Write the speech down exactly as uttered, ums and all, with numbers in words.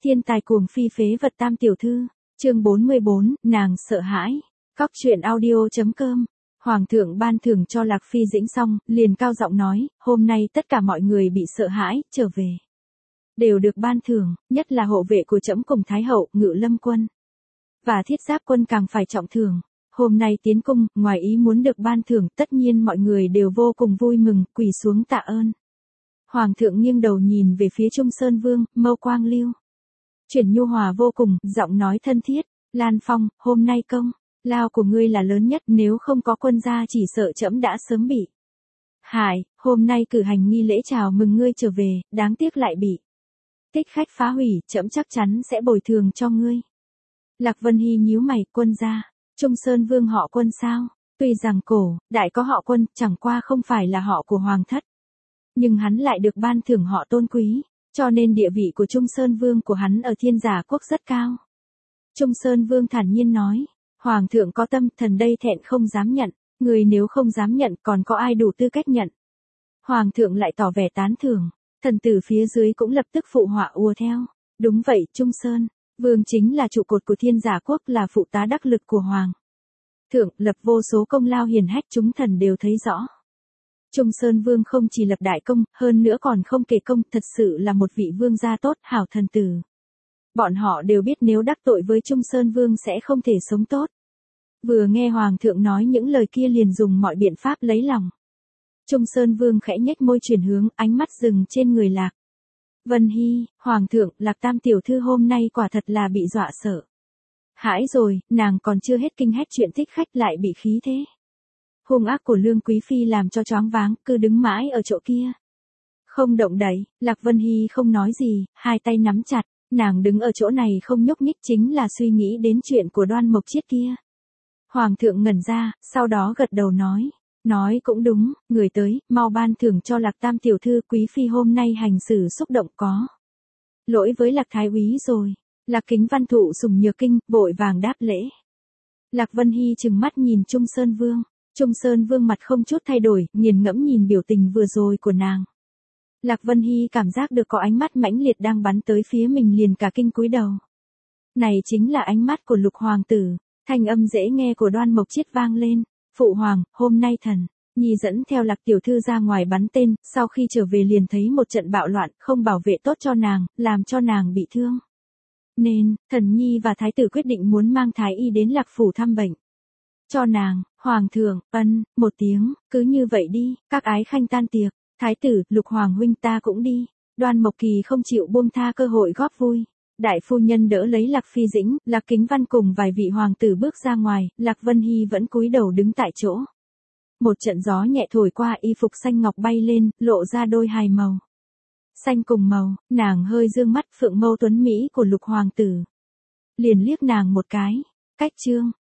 Thiên tài cuồng phi phế vật tam tiểu thư, chương bốn mươi bốn, nàng sợ hãi. Cóc truyện audio chấm com. Hoàng thượng ban thưởng cho Lạc Phi Dĩnh xong, liền cao giọng nói, hôm nay tất cả mọi người bị sợ hãi, trở về. Đều được ban thưởng, nhất là hộ vệ của trẫm cùng Thái hậu, Ngự Lâm quân. Và Thiết Giáp quân càng phải trọng thưởng. Hôm nay tiến cung, ngoài ý muốn được ban thưởng, tất nhiên mọi người đều vô cùng vui mừng, quỳ xuống tạ ơn. Hoàng thượng nghiêng đầu nhìn về phía Trung Sơn Vương, mâu quang lưu. Chuyển nhu hòa vô cùng, giọng nói thân thiết, Lan Phong, hôm nay công lao của ngươi là lớn nhất, nếu không có quân gia chỉ sợ trẫm đã sớm bị hại, hôm nay cử hành nghi lễ chào mừng ngươi trở về, đáng tiếc lại bị thích khách phá hủy, trẫm chắc chắn sẽ bồi thường cho ngươi. Lạc Vân Hy nhíu mày, quân gia, Trung Sơn Vương họ Quân sao? Tuy rằng cổ đại có họ Quân, chẳng qua không phải là họ của hoàng thất, nhưng hắn lại được ban thưởng họ Tôn quý, cho nên địa vị của Trung Sơn Vương của hắn ở Thiên Giả quốc rất cao. Trung Sơn Vương thản nhiên nói, Hoàng thượng có tâm, thần đây thẹn không dám nhận, người nếu không dám nhận còn có ai đủ tư cách nhận. Hoàng thượng lại tỏ vẻ tán thưởng, thần tử phía dưới cũng lập tức phụ họa ùa theo. Đúng vậy, Trung Sơn Vương chính là trụ cột của Thiên Giả quốc, là phụ tá đắc lực của Hoàng thượng, lập vô số công lao hiển hách, chúng thần đều thấy rõ. Trung Sơn Vương không chỉ lập đại công, hơn nữa còn không kể công, thật sự là một vị vương gia tốt, hảo thần tử. Bọn họ đều biết nếu đắc tội với Trung Sơn Vương sẽ không thể sống tốt. Vừa nghe Hoàng thượng nói những lời kia liền dùng mọi biện pháp lấy lòng. Trung Sơn Vương khẽ nhếch môi chuyển hướng, ánh mắt dừng trên người Lạc Vân Hy, Hoàng thượng, Lạc Tam tiểu thư hôm nay quả thật là bị dọa sợ hãi rồi, nàng còn chưa hết kinh hét chuyện thích khách lại bị khí thế hung ác của Lương Quý Phi làm cho choáng váng, cứ đứng mãi ở chỗ kia. Không động đậy, Lạc Vân Hy không nói gì, hai tay nắm chặt, nàng đứng ở chỗ này không nhúc nhích chính là suy nghĩ đến chuyện của Đoan Mộc Chiết kia. Hoàng thượng ngẩn ra, sau đó gật đầu nói, nói cũng đúng, người tới, mau ban thưởng cho Lạc Tam tiểu thư, Quý Phi hôm nay hành xử xúc động có lỗi với Lạc Thái úy rồi. Lạc Kính Văn thụ sùng nhược kinh, vội vàng đáp lễ. Lạc Vân Hy trừng mắt nhìn Trung Sơn Vương. Trung Sơn Vương mặt không chút thay đổi, nghiền ngẫm nhìn biểu tình vừa rồi của nàng. Lạc Vân Hy cảm giác được có ánh mắt mãnh liệt đang bắn tới phía mình, liền cả kinh cúi đầu. Này chính là ánh mắt của Lục hoàng tử. Thanh âm dễ nghe của Đoan Mộc Chiết vang lên. Phụ hoàng, hôm nay thần nhi dẫn theo Lạc tiểu thư ra ngoài bắn tên, sau khi trở về liền thấy một trận bạo loạn, không bảo vệ tốt cho nàng, làm cho nàng bị thương. Nên, thần nhi và thái tử quyết định muốn mang thái y đến Lạc phủ thăm bệnh cho nàng. Hoàng thượng, ân, một tiếng, cứ như vậy đi, các ái khanh tan tiệc. Thái tử, Lục hoàng huynh ta cũng đi. Đoan Mộc Kỳ không chịu buông tha cơ hội góp vui. Đại phu nhân đỡ lấy Lạc Phi Dĩnh, Lạc Kính Văn cùng vài vị hoàng tử bước ra ngoài, Lạc Vân Hy vẫn cúi đầu đứng tại chỗ. Một trận gió nhẹ thổi qua, y phục xanh ngọc bay lên, lộ ra đôi hài màu xanh cùng màu, nàng hơi dương mắt, phượng mâu tuấn mỹ của Lục hoàng tử liền liếc nàng một cái. Cách chương